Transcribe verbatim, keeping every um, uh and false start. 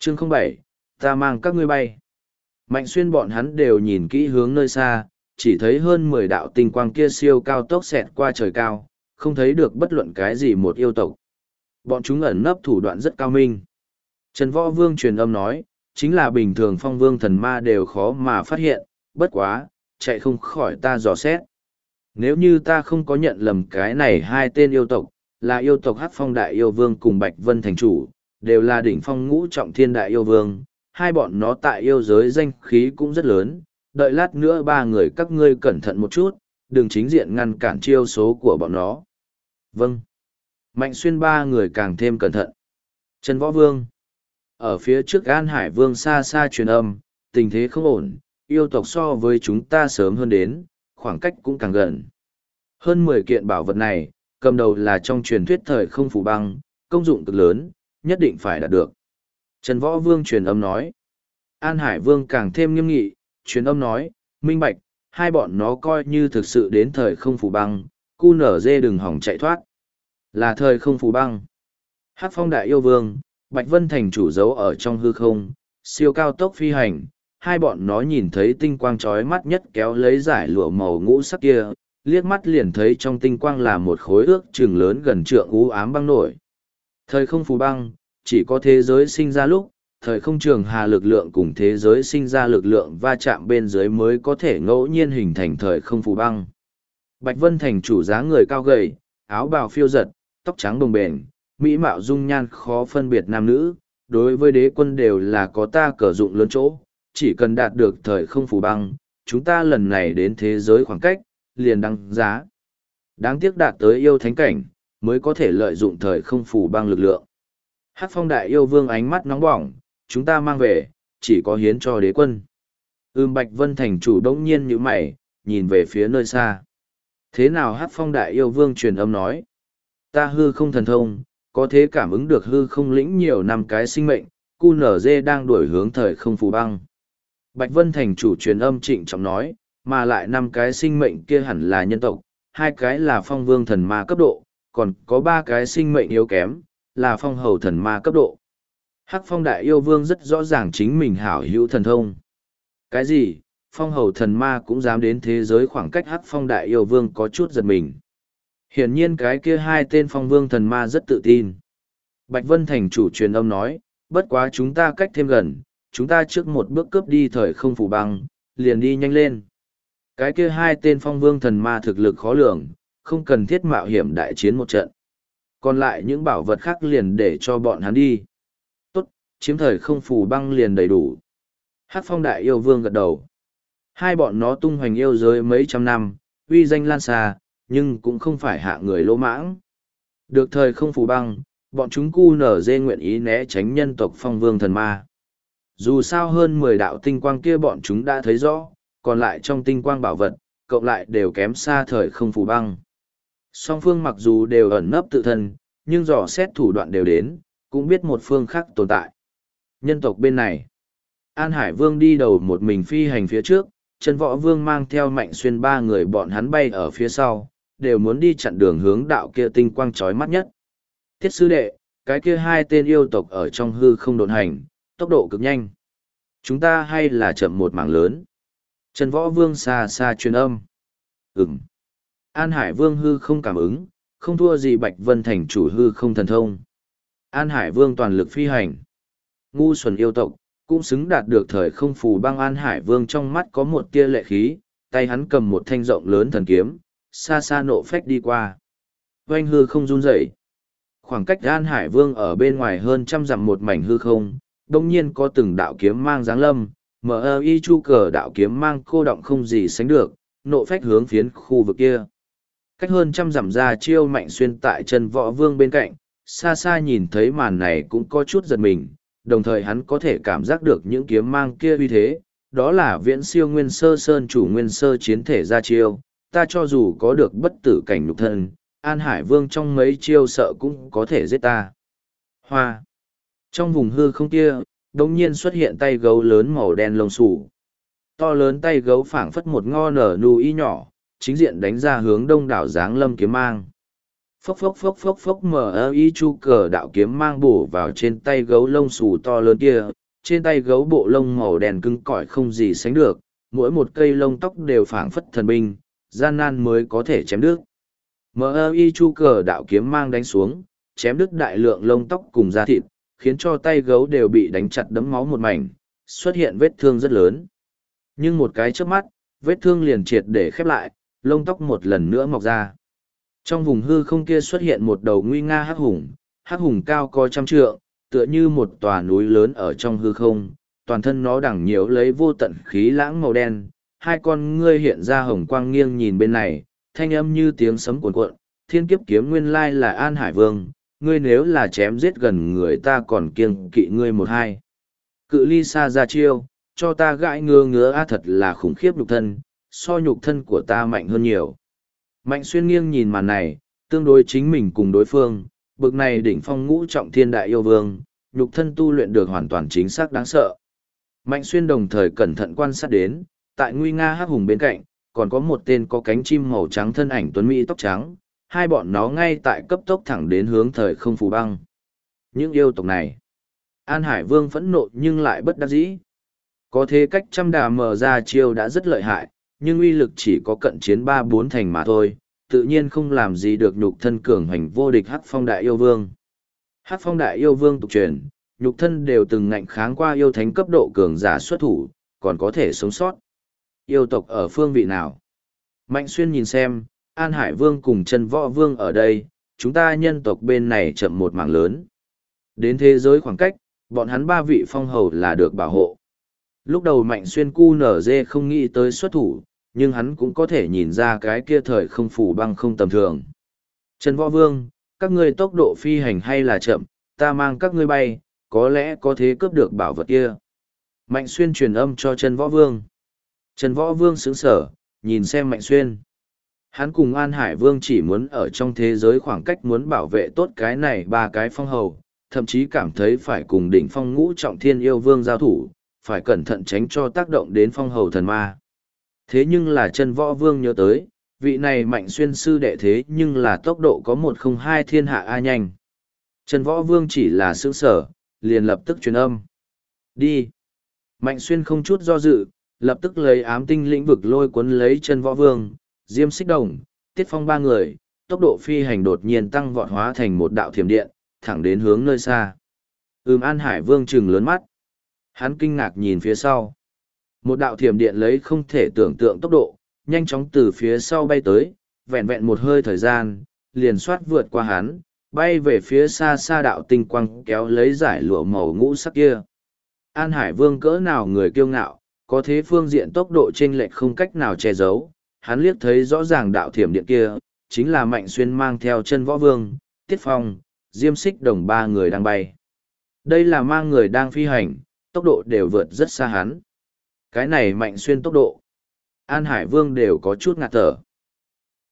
Chương không bảy, ta mang các ngươi bay. Mạnh Xuyên bọn hắn đều nhìn kỹ hướng nơi xa, chỉ thấy hơn mười đạo tinh quang kia siêu cao tốc xẹt qua trời cao, không thấy được bất luận cái gì một yêu tộc. Bọn chúng ẩn nấp thủ đoạn rất cao minh. Trần Võ Vương truyền âm nói, chính là bình thường phong vương thần ma đều khó mà phát hiện, bất quá, chạy không khỏi ta dò xét. Nếu như ta không có nhận lầm cái này hai tên yêu tộc, là yêu tộc Hắc Phong Đại Yêu Vương cùng Bạch Vân Thành Chủ, đều là đỉnh phong ngũ trọng thiên đại yêu vương, hai bọn nó tại yêu giới danh khí cũng rất lớn, đợi lát nữa ba người các ngươi cẩn thận một chút, đừng chính diện ngăn cản chiêu số của bọn nó. Vâng. Mạnh Xuyên ba người càng thêm cẩn thận. Trần Võ Vương. Ở phía trước An Hải Vương xa xa truyền âm, tình thế không ổn, yêu tộc so với chúng ta sớm hơn đến, khoảng cách cũng càng gần. Hơn mười kiện bảo vật này, cầm đầu là trong truyền thuyết thời không phủ băng, công dụng cực lớn, nhất định phải đạt được. Trần Võ Vương truyền âm nói. An Hải Vương càng thêm nghiêm nghị, truyền âm nói, minh bạch, hai bọn nó coi như thực sự đến thời không phủ băng, cu nở dê đừng hỏng chạy thoát. Là thời không phủ băng. Hắc Phong Đại Yêu Vương, Bạch Vân Thành Chủ giấu ở trong hư không, siêu cao tốc phi hành, hai bọn nó nhìn thấy tinh quang chói mắt nhất kéo lấy giải lụa màu ngũ sắc kia, liếc mắt liền thấy trong tinh quang là một khối ước chừng lớn gần trượng u ám băng nổi. Thời không phù băng, chỉ có thế giới sinh ra lúc, thời không trường hà lực lượng cùng thế giới sinh ra lực lượng va chạm bên dưới mới có thể ngẫu nhiên hình thành thời không phù băng. Bạch Vân Thành Chủ dáng người cao gầy, áo bào phiêu giật, tóc trắng đồng bền, mỹ mạo dung nhan khó phân biệt nam nữ, đối với đế quân đều là có ta cờ dụng lớn chỗ, chỉ cần đạt được thời không phù băng, chúng ta lần này đến thế giới khoảng cách, liền đăng giá. Đáng tiếc đạt tới yêu thánh cảnh, mới có thể lợi dụng thời không phù băng lực lượng. Hắc Phong Đại Yêu Vương ánh mắt nóng bỏng, chúng ta mang về, chỉ có hiến cho đế quân. Ưm Bạch Vân Thành Chủ đống nhiên như mày, nhìn về phía nơi xa. Thế nào Hắc Phong Đại Yêu Vương truyền âm nói? Ta hư không thần thông, có thể cảm ứng được hư không lĩnh nhiều năm cái sinh mệnh, cu nở dê đang đuổi hướng thời không phù băng. Bạch Vân Thành Chủ truyền âm trịnh trọng nói, mà lại năm cái sinh mệnh kia hẳn là nhân tộc, hai cái là phong vương thần ma cấp độ, còn có ba cái sinh mệnh yếu kém, là phong hầu thần ma cấp độ. Hắc Phong Đại Yêu Vương rất rõ ràng chính mình hảo hữu thần thông. Cái gì? Phong hầu thần ma cũng dám đến thế giới khoảng cách Hắc Phong Đại Yêu Vương có chút giật mình. Hiển nhiên cái kia hai tên phong vương thần ma rất tự tin. Bạch Vân Thành Chủ truyền âm nói, bất quá chúng ta cách thêm gần, chúng ta trước một bước cướp đi thời không phủ băng, liền đi nhanh lên. Cái kia hai tên phong vương thần ma thực lực khó lường, không cần thiết mạo hiểm đại chiến một trận. Còn lại những bảo vật khác liền để cho bọn hắn đi. Tốt, chiếm thời không phủ băng liền đầy đủ. Hắc Phong Đại Yêu Vương gật đầu. Hai bọn nó tung hoành yêu giới mấy trăm năm, uy danh lan xa, nhưng cũng không phải hạ người lỗ mãng. Được thời không phủ băng, bọn chúng cu nở dê nguyện ý né tránh nhân tộc phong vương thần ma. Dù sao hơn mười đạo tinh quang kia bọn chúng đã thấy rõ, còn lại trong tinh quang bảo vật, cộng lại đều kém xa thời không phủ băng. Song phương mặc dù đều ẩn nấp tự thân, nhưng dò xét thủ đoạn đều đến, cũng biết một phương khác tồn tại. Nhân tộc bên này, An Hải Vương đi đầu một mình phi hành phía trước, Trần Võ Vương mang theo Mạnh Xuyên ba người bọn hắn bay ở phía sau, đều muốn đi chặn đường hướng đạo kia tinh quang chói mắt nhất. Thiết sư đệ, cái kia hai tên yêu tộc ở trong hư không độn hành, tốc độ cực nhanh. Chúng ta hay là chậm một mảng lớn. Trần Võ Vương xa xa truyền âm. Ừm. An Hải Vương hư không cảm ứng, không thua gì Bạch Vân Thành Chủ hư không thần thông. An Hải Vương toàn lực phi hành. Ngu xuẩn yêu tộc, cũng xứng đạt được thời không phù băng. An Hải Vương trong mắt có một tia lệ khí, tay hắn cầm một thanh rộng lớn thần kiếm, xa xa nộ phách đi qua. Oanh hư không run rẩy. Khoảng cách An Hải Vương ở bên ngoài hơn trăm dặm một mảnh hư không, đông nhiên có từng đạo kiếm mang giáng lâm, mở y chu cờ đạo kiếm mang cô động không gì sánh được, nộ phách hướng phiến khu vực kia. Cách hơn trăm dặm ra chiêu Mạnh Xuyên tại Trần Võ Vương bên cạnh, xa xa nhìn thấy màn này cũng có chút giật mình, đồng thời hắn có thể cảm giác được những kiếm mang kia uy thế, đó là viễn siêu nguyên sơ sơn chủ nguyên sơ chiến thể ra chiêu, ta cho dù có được bất tử cảnh nhục thân, An Hải Vương trong mấy chiêu sợ cũng có thể giết ta. Hoa. Trong vùng hư không kia, đột nhiên xuất hiện tay gấu lớn màu đen lông xù. To lớn tay gấu phảng phất một ngo nở nù y nhỏ, chính diện đánh ra hướng đông đảo giáng lâm kiếm mang. Phốc phốc phốc phốc phốc mở y chu cờ đạo kiếm mang bổ vào trên tay gấu lông xù to lớn kia, trên tay gấu bộ lông màu đen cứng cỏi không gì sánh được, mỗi một cây lông tóc đều phảng phất thần binh, gian nan mới có thể chém đứt. Mở y chu cờ đạo kiếm mang đánh xuống, chém đứt đại lượng lông tóc cùng da thịt, khiến cho tay gấu đều bị đánh chặt đấm máu một mảnh, xuất hiện vết thương rất lớn. Nhưng một cái chớp mắt, vết thương liền triệt để khép lại, lông tóc một lần nữa mọc ra. Trong vùng hư không kia xuất hiện một đầu nguy nga hắc hùng, hắc hùng cao có trăm trượng, tựa như một tòa núi lớn ở trong hư không, toàn thân nó đằng nhiễu lấy vô tận khí lãng màu đen, hai con ngươi hiện ra hồng quang nghiêng nhìn bên này, thanh âm như tiếng sấm cuồn cuộn, thiên kiếp kiếm nguyên lai là An Hải Vương, ngươi nếu là chém giết gần người ta còn kiêng kỵ ngươi một hai. Cự ly xa ra chiêu, cho ta gãi ngứa ngứa a thật là khủng khiếp nhục thân, so nhục thân của ta mạnh hơn nhiều. Mạnh xuyên nghiêng nhìn màn này, tương đối chính mình cùng đối phương, bực này đỉnh phong ngũ trọng thiên đại yêu vương, nhục thân tu luyện được hoàn toàn chính xác đáng sợ. Mạnh xuyên đồng thời cẩn thận quan sát đến, tại nguy nga hắc hùng bên cạnh, còn có một tên có cánh chim màu trắng thân ảnh tuấn mỹ tóc trắng, hai bọn nó ngay tại cấp tốc thẳng đến hướng thời không phù băng. Những yêu tộc này, An Hải Vương phẫn nộ nhưng lại bất đắc dĩ. Có thế cách trăm đà mở ra chiêu đã rất lợi hại, nhưng uy lực chỉ có cận chiến ba bốn thành mà thôi, tự nhiên không làm gì được nhục thân cường hành vô địch Hắc Phong Đại Yêu Vương. Hắc Phong Đại Yêu Vương tục truyền, nhục thân đều từng ngạnh kháng qua yêu thánh cấp độ cường giả xuất thủ, còn có thể sống sót. Yêu tộc ở phương vị nào? Mạnh Xuyên nhìn xem, An Hải Vương cùng Chân Võ Vương ở đây, chúng ta nhân tộc bên này chậm một mảng lớn. Đến thế giới khoảng cách, bọn hắn ba vị phong hầu là được bảo hộ. Lúc đầu Mạnh Xuyên cu nở dê không nghĩ tới xuất thủ, nhưng hắn cũng có thể nhìn ra cái kia thời không phủ băng không tầm thường. Trần Võ Vương, các ngươi tốc độ phi hành hay là chậm, ta mang các ngươi bay, có lẽ có thế cướp được bảo vật kia. Mạnh Xuyên truyền âm cho Trần Võ Vương. Trần Võ Vương sững sở, nhìn xem Mạnh Xuyên. Hắn cùng An Hải Vương chỉ muốn ở trong thế giới khoảng cách muốn bảo vệ tốt cái này ba cái phong hầu, thậm chí cảm thấy phải cùng đỉnh phong ngũ trọng thiên yêu vương giao thủ, phải cẩn thận tránh cho tác động đến phong hầu thần ma. Thế nhưng là Chân Võ Vương nhớ tới, vị này Mạnh Xuyên sư đệ thế nhưng là tốc độ có một không hai thiên hạ a nhanh. Chân Võ Vương chỉ là sững sở, liền lập tức truyền âm. Đi. Mạnh Xuyên không chút do dự, lập tức lấy ám tinh lĩnh vực lôi cuốn lấy Chân Võ Vương, Diêm Xích Đồng, Tiết Phong ba người, tốc độ phi hành đột nhiên tăng vọt hóa thành một đạo thiểm điện, thẳng đến hướng nơi xa. Ừm An Hải Vương trừng lớn mắt. Hắn kinh ngạc nhìn phía sau. Một đạo thiểm điện lấy không thể tưởng tượng tốc độ, nhanh chóng từ phía sau bay tới, vẹn vẹn một hơi thời gian, liền soát vượt qua hắn, bay về phía xa xa đạo tinh quang kéo lấy giải lụa màu ngũ sắc kia. An Hải Vương cỡ nào người kiêu ngạo, có thế phương diện tốc độ chênh lệch không cách nào che giấu, hắn liếc thấy rõ ràng đạo thiểm điện kia, chính là Mạnh Xuyên mang theo Chân Võ Vương, Tiết Phong, Diêm Xích Đồng ba người đang bay. Đây là mang người đang phi hành, tốc độ đều vượt rất xa hắn. Cái này Mạnh Xuyên tốc độ. An Hải Vương đều có chút ngạt thở.